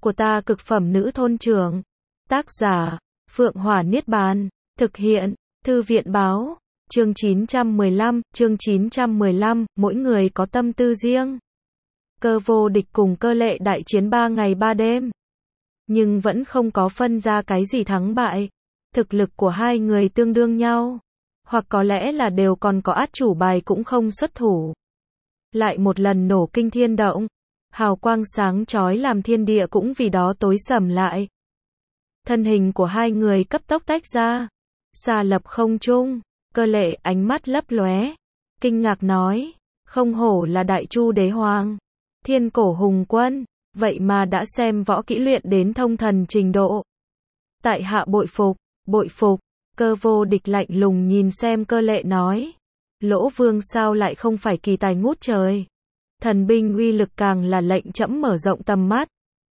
của ta cực phẩm nữ thôn trưởng. Tác giả, Phượng Hỏa Niết Bàn. Thực hiện, Thư viện Báo. Chương 915, mỗi người có tâm tư riêng. Cơ Vô Địch cùng Cơ Lệ đại chiến 3 ngày 3 đêm. Nhưng vẫn không có phân ra cái gì thắng bại. Thực lực của hai người tương đương nhau. Hoặc có lẽ là đều còn có át chủ bài cũng không xuất thủ. Lại một lần nổ kinh thiên động. Hào quang sáng chói làm thiên địa cũng vì đó tối sầm lại. Thân hình của hai người cấp tốc tách ra. Xà lập không trung. Cơ Lệ ánh mắt lấp lóe. Kinh ngạc nói. Không hổ là Đại Chu Đế Hoàng. Thiên cổ hùng quân. Vậy mà đã xem võ kỹ luyện đến thông thần trình độ. Tại hạ bội phục, bội phục. Cơ Vô Địch lạnh lùng nhìn xem Cơ Lệ nói. Lỗ Vương sao lại không phải kỳ tài ngút trời. Thần binh uy lực càng là lệnh trẫm mở rộng tầm mắt.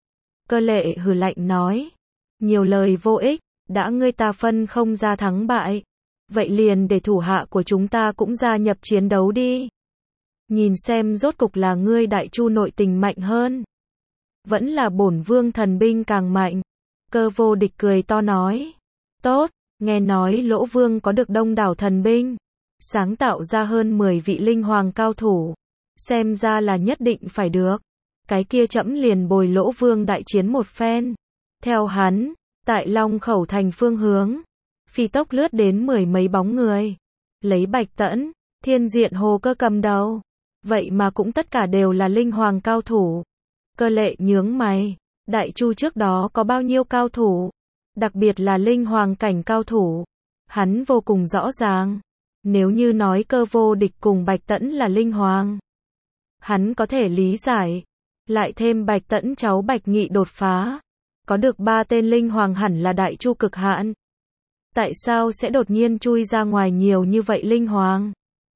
Cơ Lệ hừ lạnh nói. Nhiều lời vô ích, đã ngươi ta phân không ra thắng bại. Vậy liền để thủ hạ của chúng ta cũng gia nhập chiến đấu đi. Nhìn xem rốt cục là ngươi Đại Chu nội tình mạnh hơn. Vẫn là bổn vương thần binh càng mạnh. Cơ Vô Địch cười to nói. Tốt, nghe nói Lỗ Vương có được đông đảo thần binh. Sáng tạo ra hơn 10 vị linh hoàng cao thủ. Xem ra là nhất định phải được. Cái kia trẫm liền bồi Lỗ Vương đại chiến một phen. Theo hắn, tại Long Khẩu thành phương hướng. Phi tốc lướt đến 10 mấy bóng người. Lấy Bạch Tẫn, Thiên Diện Hồ Cơ cầm đầu. Vậy mà cũng tất cả đều là linh hoàng cao thủ. Cơ Lệ nhướng mày. Đại Chu trước đó có bao nhiêu cao thủ? Đặc biệt là linh hoàng cảnh cao thủ. Hắn vô cùng rõ ràng. Nếu như nói Cơ Vô Địch cùng Bạch Tẫn là linh hoàng. Hắn có thể lý giải. Lại thêm Bạch Tẫn cháu Bạch Nghị đột phá. Có được 3 tên linh hoàng hẳn là Đại Chu cực hạn. Tại sao sẽ đột nhiên chui ra ngoài nhiều như vậy linh hoàng?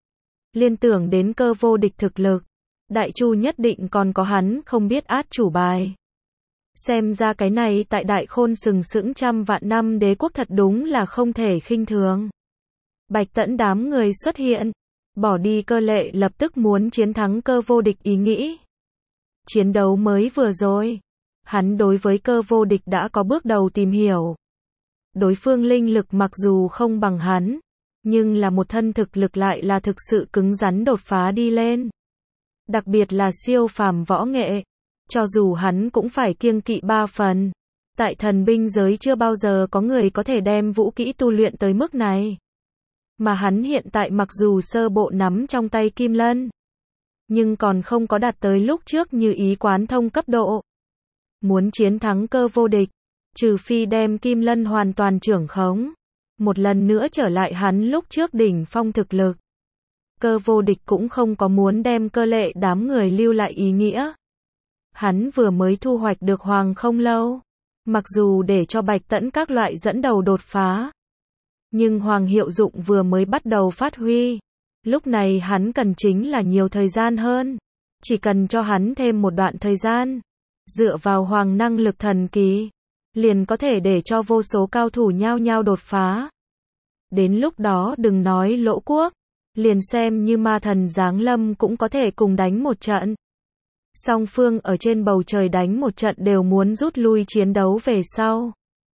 Liên tưởng đến Cơ Vô Địch thực lực. Đại Chu nhất định còn có hắn không biết át chủ bài. Xem ra cái này tại Đại Khôn sừng sững trăm vạn năm đế quốc thật đúng là không thể khinh thường. Bạch Tẫn đám người xuất hiện. Bỏ đi Cơ Lệ lập tức muốn chiến thắng Cơ Vô Địch ý nghĩ. Chiến đấu mới vừa rồi. Hắn đối với Cơ Vô Địch đã có bước đầu tìm hiểu. Đối phương linh lực mặc dù không bằng hắn. Nhưng là một thân thực lực lại là thực sự cứng rắn đột phá đi lên. Đặc biệt là siêu phàm võ nghệ. Cho dù hắn cũng phải kiêng kỵ 3 phần. Tại thần binh giới chưa bao giờ có người có thể đem vũ kỹ tu luyện tới mức này. Mà hắn hiện tại mặc dù sơ bộ nắm trong tay Kim Lân. Nhưng còn không có đạt tới lúc trước như ý quán thông cấp độ. Muốn chiến thắng Cơ Vô Địch. Trừ phi đem Kim Lân hoàn toàn trưởng khống. Một lần nữa trở lại hắn lúc trước đỉnh phong thực lực. Cơ Vô Địch cũng không có muốn đem Cơ Lệ đám người lưu lại ý nghĩa. Hắn vừa mới thu hoạch được hoàng không lâu. Mặc dù để cho Bạch Tẫn các loại dẫn đầu đột phá. Nhưng hoàng hiệu dụng vừa mới bắt đầu phát huy. Lúc này hắn cần chính là nhiều thời gian hơn. Chỉ cần cho hắn thêm một đoạn thời gian. Dựa vào hoàng năng lực thần kỳ. Liền có thể để cho vô số cao thủ nhao nhao đột phá. Đến lúc đó đừng nói Lỗ quốc. Liền xem như ma thần giáng lâm cũng có thể cùng đánh một trận. Song phương ở trên bầu trời đánh một trận đều muốn rút lui chiến đấu về sau.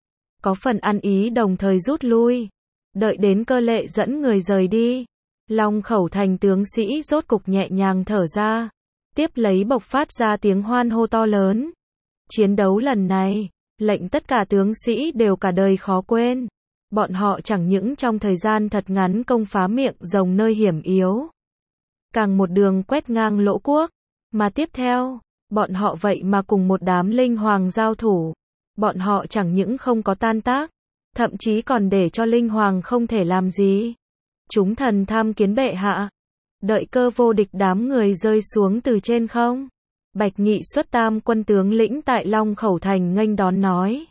Có phần ăn ý đồng thời rút lui. Đợi đến Cơ Lệ dẫn người rời đi. Long Khẩu thành tướng sĩ rốt cục nhẹ nhàng thở ra. Tiếp lấy bộc phát ra tiếng hoan hô to lớn. Chiến đấu lần này, lệnh tất cả tướng sĩ đều cả đời khó quên. Bọn họ chẳng những trong thời gian thật ngắn công phá miệng rồng nơi hiểm yếu. Càng một đường quét ngang Lỗ quốc. Mà tiếp theo, bọn họ vậy mà cùng một đám linh hoàng giao thủ. Bọn họ chẳng những không có tan tác. Thậm chí còn để cho linh hoàng không thể làm gì. Chúng thần tham kiến bệ hạ. Đợi Cơ Vô Địch đám người rơi xuống từ trên không. Bạch Nghị xuất tam quân tướng lĩnh tại Long Khẩu thành nghênh đón nói.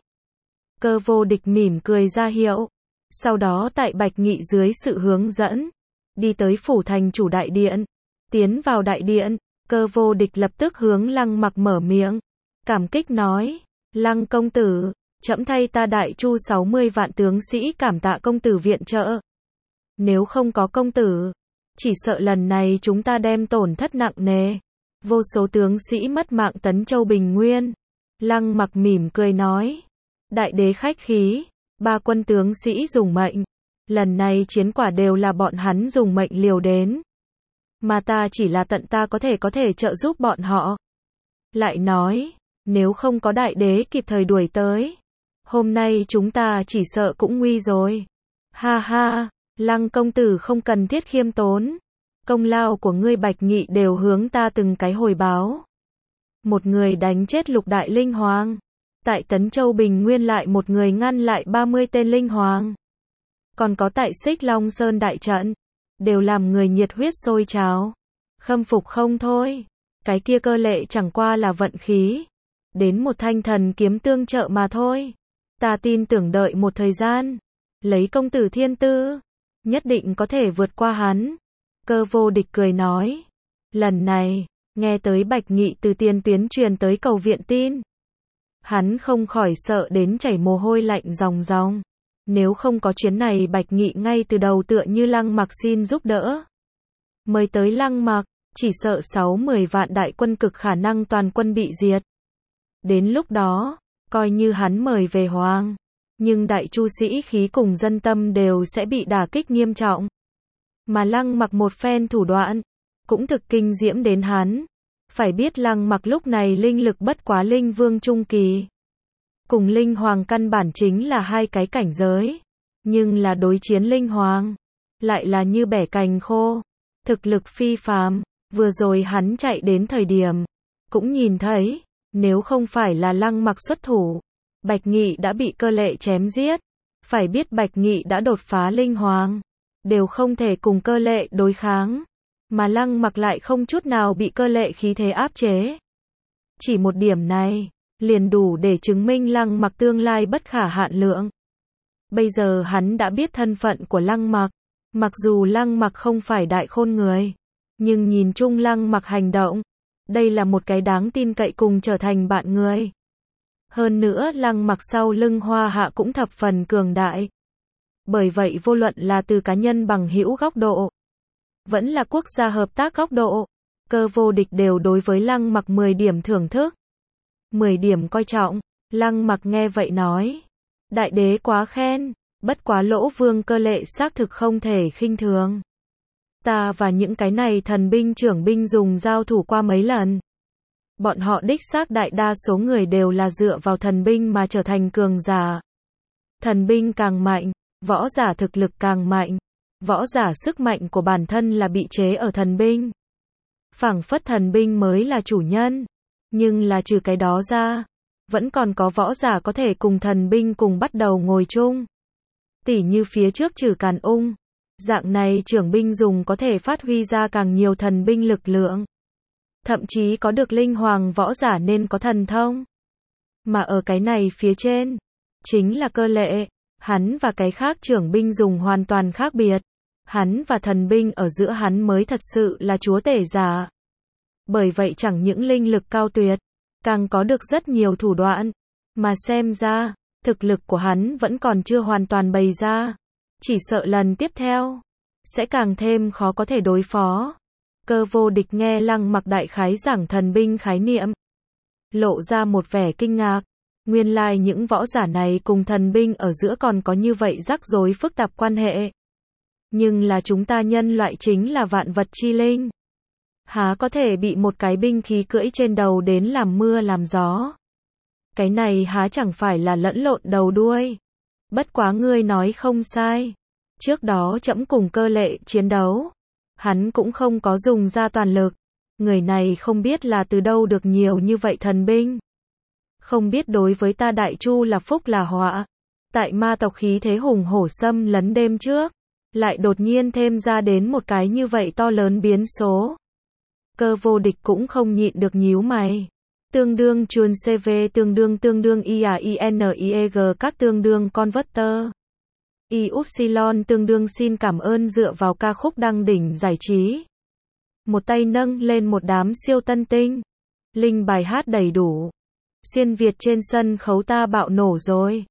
Cơ Vô Địch mỉm cười ra hiệu. Sau đó tại Bạch Nghị dưới sự hướng dẫn. Đi tới phủ thành chủ đại điện. Tiến vào đại điện. Cơ Vô Địch lập tức hướng Lăng Mặc mở miệng. Cảm kích nói. Lăng công tử. Trẫm thay ta Đại Chu 60 vạn tướng sĩ cảm tạ công tử viện trợ. Nếu không có công tử. Chỉ sợ lần này chúng ta đem tổn thất nặng nề. Vô số tướng sĩ mất mạng Tấn Châu Bình Nguyên. Lăng Mặc mỉm cười nói. Đại đế khách khí, 3 quân tướng sĩ dùng mệnh. Lần này chiến quả đều là bọn hắn dùng mệnh liều đến. Mà ta chỉ là tận ta có thể trợ giúp bọn họ. Lại nói, nếu không có đại đế kịp thời đuổi tới, hôm nay chúng ta chỉ sợ cũng nguy rồi. Ha ha, Lăng công tử không cần thiết khiêm tốn. Công lao của ngươi Bạch Nghị đều hướng ta từng cái hồi báo. Một người đánh chết Lục đại linh hoàng. Tại Tấn Châu Bình Nguyên lại một người ngăn lại 30 tên linh hoàng. Còn có tại Xích Long Sơn đại trận, đều làm người nhiệt huyết sôi trào. Khâm phục không thôi. Cái kia Cơ Lệ chẳng qua là vận khí. Đến một thanh thần kiếm tương trợ mà thôi. Ta tin tưởng đợi một thời gian. Lấy công tử thiên tư, nhất định có thể vượt qua hắn. Cơ Vô Địch cười nói. Lần này, nghe tới Bạch Nghị từ tiền tuyến truyền tới cầu viện tin. Hắn không khỏi sợ đến chảy mồ hôi lạnh ròng ròng. Nếu không có chuyến này Bạch Nghị ngay từ đầu tựa như Lăng Mặc xin giúp đỡ. Mới tới Lăng Mặc, chỉ sợ 6-10 vạn đại quân cực khả năng toàn quân bị diệt. Đến lúc đó, coi như hắn mời về hoàng, nhưng đại chu sĩ khí cùng dân tâm đều sẽ bị đả kích nghiêm trọng. Mà Lăng Mặc một phen thủ đoạn, cũng thực kinh diễm đến hắn. Phải biết Lăng Mặc lúc này linh lực bất quá linh vương trung kỳ. Cùng linh hoàng căn bản chính là hai cái cảnh giới. Nhưng là đối chiến linh hoàng, lại là như bẻ cành khô. Thực lực phi phàm, vừa rồi hắn chạy đến thời điểm, cũng nhìn thấy, nếu không phải là Lăng Mặc xuất thủ, Bạch Nghị đã bị Cơ Lệ chém giết. Phải biết Bạch Nghị đã đột phá linh hoàng, đều không thể cùng Cơ Lệ đối kháng. Mà Lăng Mặc lại không chút nào bị Cơ Lệ khí thế áp chế. Chỉ một điểm này, liền đủ để chứng minh Lăng Mặc tương lai bất khả hạn lượng. Bây giờ hắn đã biết thân phận của Lăng Mặc. Mặc dù Lăng Mặc không phải đại khôn người, nhưng nhìn chung Lăng Mặc hành động, đây là một cái đáng tin cậy cùng trở thành bạn người. Hơn nữa Lăng Mặc sau lưng Hoa Hạ cũng thập phần cường đại. Bởi vậy vô luận là từ cá nhân bằng hữu góc độ, vẫn là quốc gia hợp tác góc độ, Cơ Vô Địch đều đối với Lăng Mặc 10 điểm thưởng thức, 10 điểm coi trọng. Lăng Mặc nghe vậy nói, đại đế quá khen, bất quá Lỗ Vương Cơ Lệ xác thực không thể khinh thường. Ta và những cái này thần binh trưởng binh dùng giao thủ qua mấy lần. Bọn họ đích xác đại đa số người đều là dựa vào thần binh mà trở thành cường giả. Thần binh càng mạnh, võ giả thực lực càng mạnh. Võ giả sức mạnh của bản thân là bị chế ở thần binh. Phảng phất thần binh mới là chủ nhân. Nhưng là trừ cái đó ra, vẫn còn có võ giả có thể cùng thần binh cùng bắt đầu ngồi chung. Tỉ như phía trước Trử Càn Ung. Dạng này trưởng binh dùng có thể phát huy ra càng nhiều thần binh lực lượng. Thậm chí có được linh hoàng võ giả nên có thần thông. Mà ở cái này phía trên, chính là Cơ Lệ. Hắn và cái khác trưởng binh dùng hoàn toàn khác biệt. Hắn và thần binh ở giữa hắn mới thật sự là chúa tể giả. Bởi vậy chẳng những linh lực cao tuyệt, càng có được rất nhiều thủ đoạn. Mà xem ra, thực lực của hắn vẫn còn chưa hoàn toàn bày ra. Chỉ sợ lần tiếp theo, sẽ càng thêm khó có thể đối phó. Cơ Vô Địch nghe Lăng Mặc đại khái giảng thần binh khái niệm, lộ ra một vẻ kinh ngạc. Nguyên lai những võ giả này cùng thần binh ở giữa còn có như vậy rắc rối phức tạp quan hệ. Nhưng là chúng ta nhân loại chính là vạn vật chi linh. Há có thể bị một cái binh khí cưỡi trên đầu đến làm mưa làm gió. Cái này há chẳng phải là lẫn lộn đầu đuôi. Bất quá ngươi nói không sai. Trước đó trẫm cùng Cơ Lệ chiến đấu, hắn cũng không có dùng ra toàn lực. Người này không biết là từ đâu được nhiều như vậy thần binh. Không biết đối với ta Đại Chu là phúc là họa. Tại ma tộc khí thế hùng hổ xâm lấn đêm trước, lại đột nhiên thêm ra đến một cái như vậy to lớn biến số. Cơ Vô Địch cũng không nhịn được nhíu mày. Tương đương chuồn CV tương đương IAINIEG các tương đương converter. Y-Upsilon tương đương xin cảm ơn dựa vào ca khúc đăng đỉnh giải trí. Một tay nâng lên một đám siêu tân tinh. Linh bài hát đầy đủ. Xuyên Việt trên sân khấu ta bạo nổ rồi.